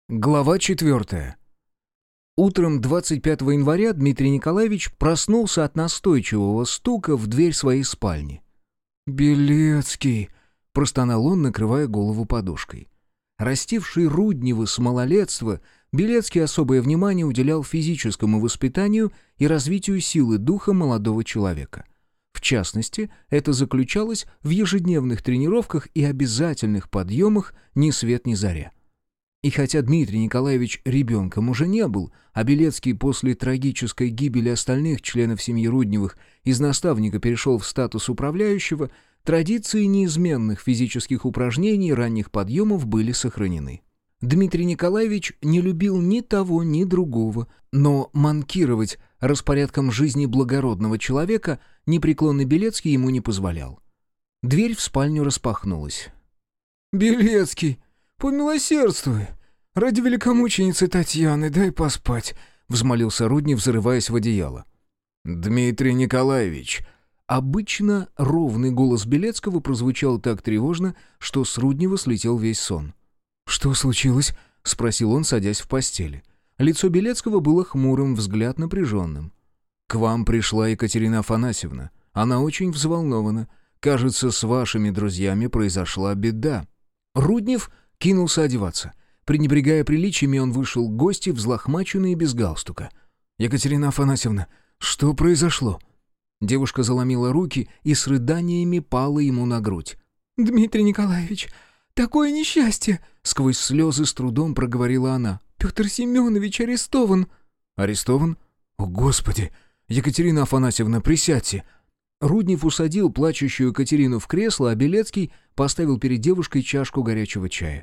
Глава 4. Утром 25 января Дмитрий Николаевич проснулся от настойчивого стука в дверь своей спальни. «Белецкий!» — простонал он, накрывая голову подушкой. Растивший Руднева с малолетства, Белецкий особое внимание уделял физическому воспитанию и развитию силы духа молодого человека. В частности, это заключалось в ежедневных тренировках и обязательных подъемах ни свет ни заря. И хотя Дмитрий Николаевич ребенком уже не был, а Белецкий после трагической гибели остальных членов семьи Рудневых из наставника перешел в статус управляющего, традиции неизменных физических упражнений и ранних подъемов были сохранены. Дмитрий Николаевич не любил ни того, ни другого, но манкировать распорядком жизни благородного человека непреклонный Белецкий ему не позволял. Дверь в спальню распахнулась. «Белецкий! «Помилосердствуй! Ради великомученицы Татьяны дай поспать!» — взмолился Руднев, зарываясь в одеяло. «Дмитрий Николаевич!» Обычно ровный голос Белецкого прозвучал так тревожно, что с Руднева слетел весь сон. «Что случилось?» — спросил он, садясь в постели. Лицо Белецкого было хмурым, взгляд напряженным. «К вам пришла Екатерина Афанасьевна. Она очень взволнована. Кажется, с вашими друзьями произошла беда». Руднев кинулся одеваться. Пренебрегая приличиями, он вышел к гости, взлохмаченный и без галстука. «Екатерина Афанасьевна, что произошло?» Девушка заломила руки и с рыданиями пала ему на грудь. «Дмитрий Николаевич, такое несчастье!» Сквозь слезы с трудом проговорила она. «Петр Семенович арестован!» «Арестован? О, Господи! Екатерина Афанасьевна, присядьте!» Руднев усадил плачущую Екатерину в кресло, а Белецкий поставил перед девушкой чашку горячего чая.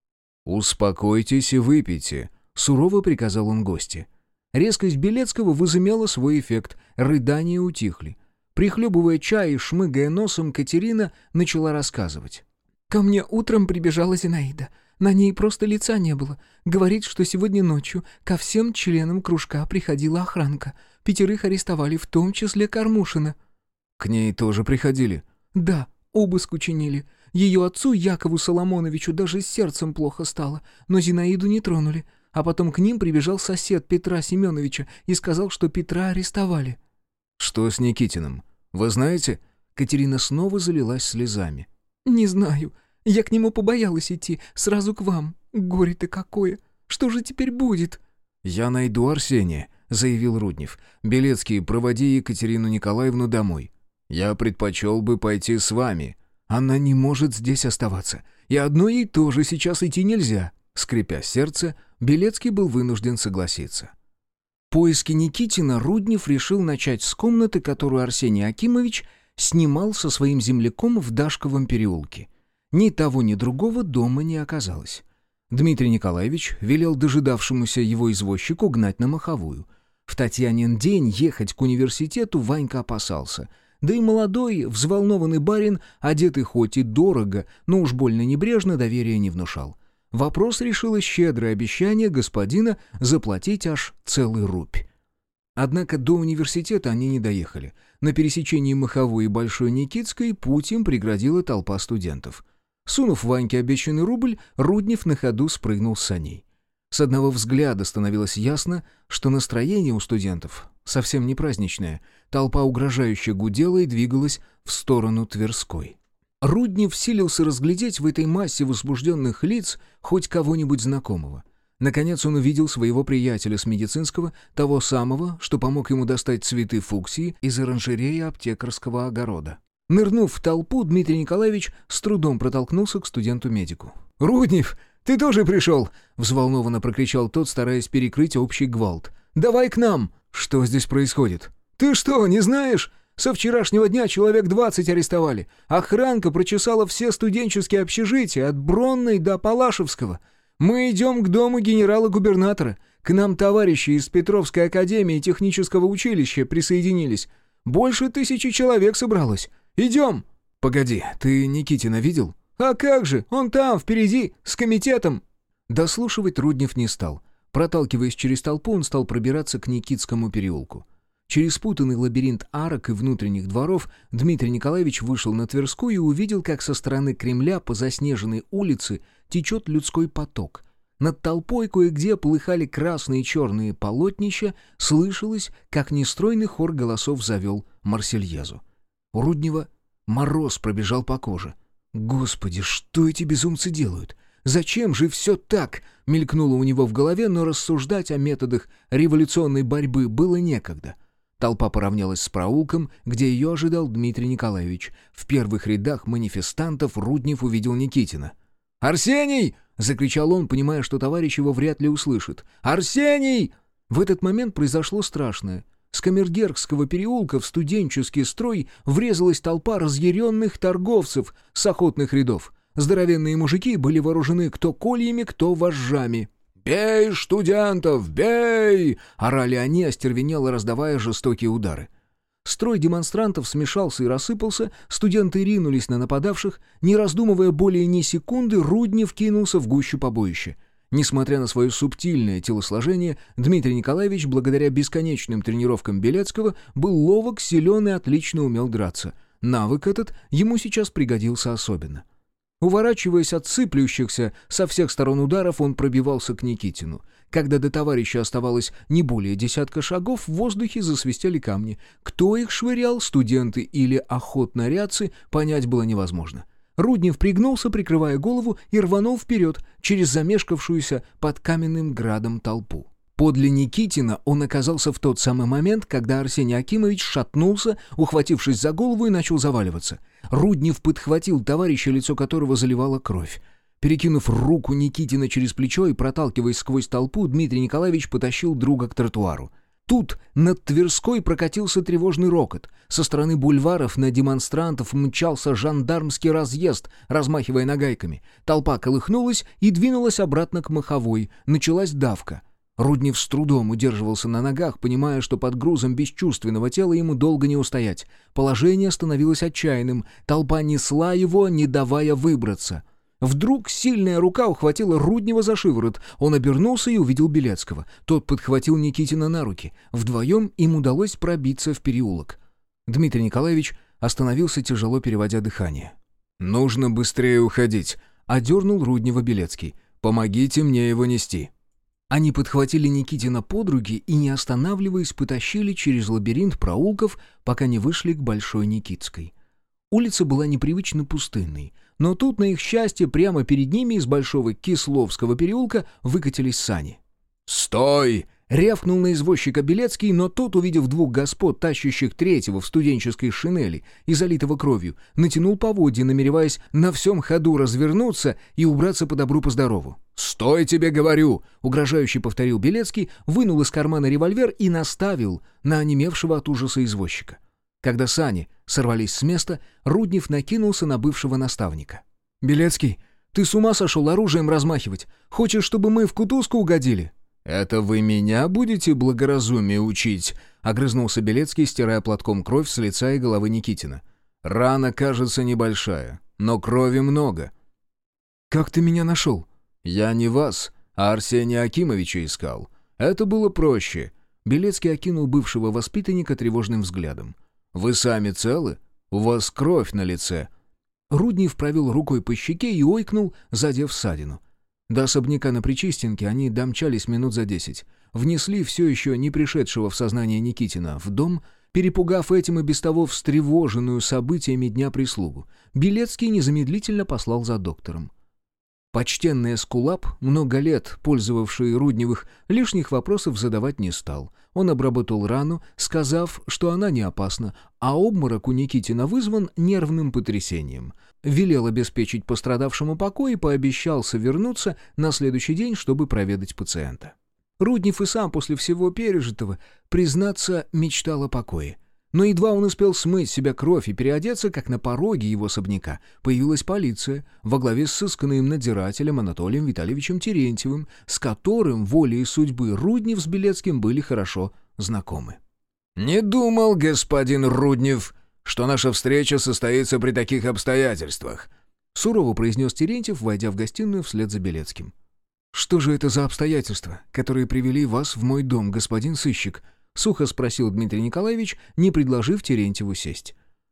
«Успокойтесь и выпейте», — сурово приказал он гости. Резкость Белецкого возымела свой эффект, рыдания утихли. Прихлебывая чай и шмыгая носом, Катерина начала рассказывать. «Ко мне утром прибежала Зинаида. На ней просто лица не было. Говорит, что сегодня ночью ко всем членам кружка приходила охранка. 5 арестовали, в том числе Кормушина». «К ней тоже приходили?» «Да, обыск учинили. Ее отцу, Якову Соломоновичу, даже с сердцем плохо стало, но Зинаиду не тронули. А потом к ним прибежал сосед Петра Семеновича и сказал, что Петра арестовали». «Что с Никитиным? Вы знаете?» Катерина снова залилась слезами. «Не знаю. Я к нему побоялась идти, сразу к вам. Горе-то какое! Что же теперь будет?» «Я найду Арсения», — заявил Руднев. «Белецкий, проводи Екатерину Николаевну домой». «Я предпочел бы пойти с вами». «Она не может здесь оставаться. И одной ей тоже сейчас идти нельзя». Скрипя сердце, Белецкий был вынужден согласиться. Поиски Никитина Руднев решил начать с комнаты, которую Арсений Акимович снимал со своим земляком в Дашковом переулке. Ни того, ни другого дома не оказалось. Дмитрий Николаевич велел дожидавшемуся его извозчику гнать на Маховую. В Татьянин день ехать к университету Ванька опасался. Да и молодой, взволнованный барин, одетый хоть и дорого, но уж больно небрежно, доверия не внушал. Вопрос решило щедрое обещание господина заплатить аж целый рубь. Однако до университета они не доехали. На пересечении Маховой и Большой Никитской путь им преградила толпа студентов. Сунув Ваньке обещанный рубль, Руднев на ходу спрыгнул с саней. С одного взгляда становилось ясно, что настроение у студентов совсем не праздничное. Толпа угрожающе гудела и двигалась в сторону Тверской. Руднев силился разглядеть в этой массе возбужденных лиц хоть кого-нибудь знакомого. Наконец он увидел своего приятеля с медицинского, того самого, что помог ему достать цветы фуксии из оранжереи аптекарского огорода. Нырнув в толпу, Дмитрий Николаевич с трудом протолкнулся к студенту-медику. «Руднев, ты тоже пришел?» — взволнованно прокричал тот, стараясь перекрыть общий гвалт. «Давай к нам!» «Что здесь происходит?» «Ты что, не знаешь? Со вчерашнего дня человек 20 арестовали. Охранка прочесала все студенческие общежития от Бронной до Палашевского. Мы идем к дому генерала-губернатора. К нам товарищи из Петровской академии технического училища присоединились. Больше 1000 человек собралось. Идем!» «Погоди, ты Никитина видел?» «А как же, он там, впереди, с комитетом!» Дослушивать Руднев не стал. Проталкиваясь через толпу, он стал пробираться к Никитскому переулку. Через спутанный лабиринт арок и внутренних дворов Дмитрий Николаевич вышел на Тверскую и увидел, как со стороны Кремля по заснеженной улице течет людской поток. Над толпой кое-где полыхали красные и черные полотнища, слышалось, как нестройный хор голосов завел Марсельезу. У Руднева мороз пробежал по коже. «Господи, что эти безумцы делают? Зачем же все так?» — мелькнуло у него в голове, но рассуждать о методах революционной борьбы было некогда. Толпа поравнялась с проулком, где ее ожидал Дмитрий Николаевич. В первых рядах манифестантов Руднев увидел Никитина. «Арсений!» — закричал он, понимая, что товарищ его вряд ли услышит. «Арсений!» В этот момент произошло страшное. С Камергерского переулка в студенческий строй врезалась толпа разъяренных торговцев с охотных рядов. Здоровенные мужики были вооружены кто кольями, кто вожжами. «Бей студентов, бей!» — орали они, остервенело раздавая жестокие удары. Строй демонстрантов смешался и рассыпался, студенты ринулись на нападавших. Не раздумывая более ни секунды, Руднев кинулся в гущу побоища. Несмотря на свое субтильное телосложение, Дмитрий Николаевич, благодаря бесконечным тренировкам Белецкого, был ловок, силен и отлично умел драться. Навык этот ему сейчас пригодился особенно. Уворачиваясь от сыплющихся со всех сторон ударов, он пробивался к Никитину. Когда до товарища оставалось не более десятка шагов, в воздухе засвистели камни. Кто их швырял, студенты или охотнорядцы, понять было невозможно. Руднев пригнулся, прикрывая голову, и рванул вперед, через замешкавшуюся под каменным градом толпу. Подле Никитина он оказался в тот самый момент, когда Арсений Акимович шатнулся, ухватившись за голову, и начал заваливаться. Руднев подхватил товарища, лицо которого заливала кровь. Перекинув руку Никитина через плечо и проталкиваясь сквозь толпу, Дмитрий Николаевич потащил друга к тротуару. Тут над Тверской прокатился тревожный рокот. Со стороны бульваров на демонстрантов мчался жандармский разъезд, размахивая нагайками. Толпа колыхнулась и двинулась обратно к Маховой. Началась давка. Руднев с трудом удерживался на ногах, понимая, что под грузом бесчувственного тела ему долго не устоять. Положение становилось отчаянным. Толпа несла его, не давая выбраться. Вдруг сильная рука ухватила Руднева за шиворот. Он обернулся и увидел Белецкого. Тот подхватил Никитина на руки. Вдвоем им удалось пробиться в переулок. Дмитрий Николаевич остановился, тяжело переводя дыхание. «Нужно быстрее уходить», — одернул Руднева Белецкий. «Помогите мне его нести». Они подхватили Никитина под руки и, не останавливаясь, потащили через лабиринт проулков, пока не вышли к Большой Никитской. Улица была непривычно пустынной, но тут, на их счастье, прямо перед ними из Большого Кисловского переулка выкатились сани. «Стой!» — рявкнул на извозчика Белецкий, но тот, увидев двух господ, тащащих третьего в студенческой шинели и залитого кровью, натянул поводья, намереваясь на всем ходу развернуться и убраться по добру по здорову. «Стой, тебе говорю!» — угрожающе повторил Белецкий, вынул из кармана револьвер и наставил на онемевшего от ужаса извозчика. Когда сани сорвались с места, Руднев накинулся на бывшего наставника. «Белецкий, ты с ума сошел оружием размахивать? Хочешь, чтобы мы в кутузку угодили?» «Это вы меня будете благоразумие учить?» — огрызнулся Белецкий, стирая платком кровь с лица и головы Никитина. «Рана, кажется, небольшая, но крови много». «Как ты меня нашел?» «Я не вас, а Арсения Акимовича искал. Это было проще». Белецкий окинул бывшего воспитанника тревожным взглядом. «Вы сами целы? У вас кровь на лице». Руднев провел рукой по щеке и ойкнул, задев ссадину. До особняка на Причистенке они домчались минут за 10. Внесли все еще не пришедшего в сознание Никитина в дом, перепугав этим и без того встревоженную событиями дня прислугу. Белецкий незамедлительно послал за доктором. Почтенный эскулап, много лет пользовавший Рудневых, лишних вопросов задавать не стал. Он обработал рану, сказав, что она не опасна, а обморок у Никитина вызван нервным потрясением. Велел обеспечить пострадавшему покой и пообещался вернуться на следующий день, чтобы проведать пациента. Руднев и сам после всего пережитого, признаться, мечтал о покое. Но едва он успел смыть с себя кровь и переодеться, как на пороге его особняка появилась полиция во главе с сысканным надзирателем Анатолием Витальевичем Терентьевым, с которым волей судьбы Руднев с Белецким были хорошо знакомы. «Не думал, господин Руднев, что наша встреча состоится при таких обстоятельствах», сурово произнес Терентьев, войдя в гостиную вслед за Белецким. «Что же это за обстоятельства, которые привели вас в мой дом, господин сыщик?» — сухо спросил Дмитрий Николаевич, не предложив Терентьеву сесть.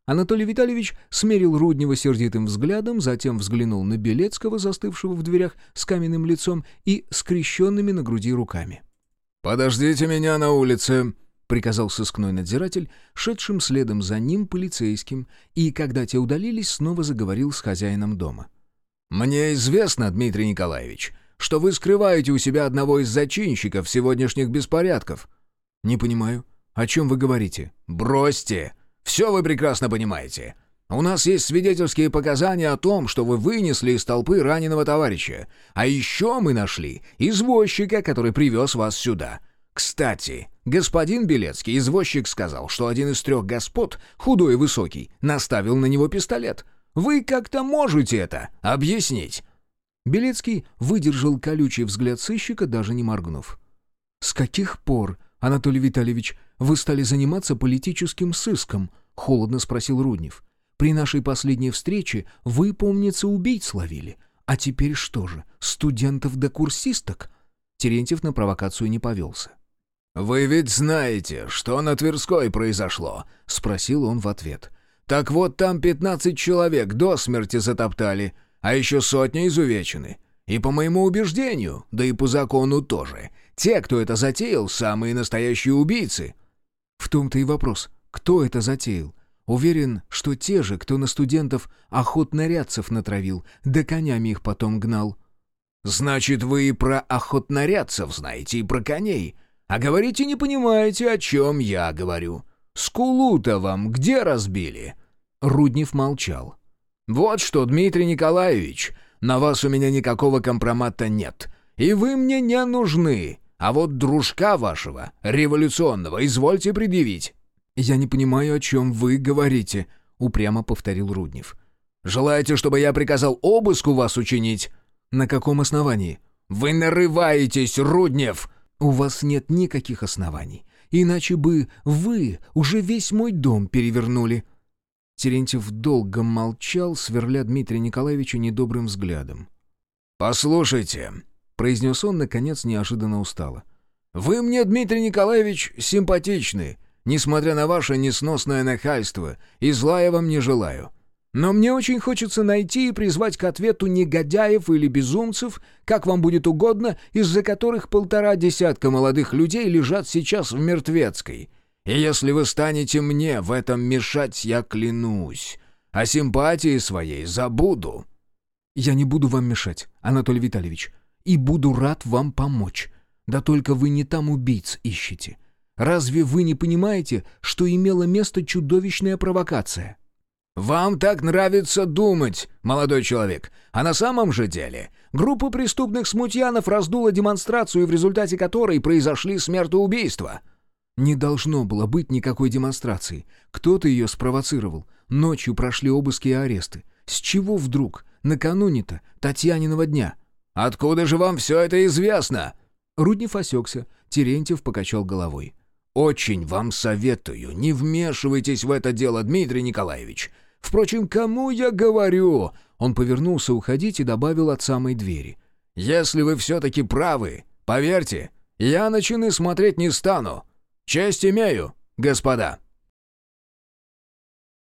Анатолий Витальевич смерил Руднева сердитым взглядом, затем взглянул на Белецкого, застывшего в дверях с каменным лицом и скрещенными на груди руками. «Подождите меня на улице», — приказал сыскной надзиратель, шедшим следом за ним полицейским, и, когда те удалились, снова заговорил с хозяином дома. «Мне известно, Дмитрий Николаевич, что вы скрываете у себя одного из зачинщиков сегодняшних беспорядков». «Не понимаю. О чем вы говорите?» «Бросьте! Все вы прекрасно понимаете. У нас есть свидетельские показания о том, что вы вынесли из толпы раненого товарища. А еще мы нашли извозчика, который привез вас сюда. Кстати, господин Белецкий, извозчик, сказал, что один из 3 господ, худой и высокий, наставил на него пистолет. Вы как-то можете это объяснить?» Белецкий выдержал колючий взгляд сыщика, даже не моргнув. «С каких пор, Анатолий Витальевич, вы стали заниматься политическим сыском?» — холодно спросил Руднев. «При нашей последней встрече вы, помнится, убийц ловили. А теперь что же, студентов да курсисток?» Терентьев на провокацию не повелся. «Вы ведь знаете, что на Тверской произошло?» — спросил он в ответ. «Так вот, там 15 человек до смерти затоптали, а еще сотни изувечены. И по моему убеждению, да и по закону тоже, те, кто это затеял, самые настоящие убийцы». «В том-то и вопрос, кто это затеял? Уверен, что те же, кто на студентов охотнорядцев натравил, да конями их потом гнал». «Значит, вы и про охотнорядцев знаете, и про коней. А говорите, не понимаете, о чем я говорю. Скулу-то вам где разбили?» Руднев молчал. «Вот что, Дмитрий Николаевич, на вас у меня никакого компромата нет, и вы мне не нужны. А вот дружка вашего, революционного, извольте предъявить». «Я не понимаю, о чем вы говорите», — упрямо повторил Руднев. «Желаете, чтобы я приказал обыск у вас учинить?» «На каком основании?» «Вы нарываетесь, Руднев!» «У вас нет никаких оснований. Иначе бы вы уже весь мой дом перевернули». Терентьев долго молчал, сверля Дмитрия Николаевича недобрым взглядом. «Послушайте», — произнес он, наконец, неожиданно устало. «Вы мне, Дмитрий Николаевич, симпатичны, несмотря на ваше несносное нахальство, и зла я вам не желаю. Но мне очень хочется найти и призвать к ответу негодяев или безумцев, как вам будет угодно, из-за которых 1,5 десятка молодых людей лежат сейчас в Мертвецкой. И если вы станете мне в этом мешать, я клянусь, о симпатии своей забуду». «Я не буду вам мешать, Анатолий Витальевич, и буду рад вам помочь. Да только вы не там убийц ищете. Разве вы не понимаете, что имела место чудовищная провокация?» «Вам так нравится думать, молодой человек, а на самом же деле группа преступных смутьянов раздула демонстрацию, в результате которой произошли смертоубийства». «Не должно было быть никакой демонстрации. Кто-то ее спровоцировал. Ночью прошли обыски и аресты. С чего вдруг? Накануне-то Татьяниного дня». «Откуда же вам все это известно?» Руднев осекся. Терентьев покачал головой. «Очень вам советую, не вмешивайтесь в это дело, Дмитрий Николаевич. Впрочем, кому я говорю?» Он повернулся уходить и добавил от самой двери. «Если вы все-таки правы, поверьте, я на чины смотреть не стану. Честь имею, господа».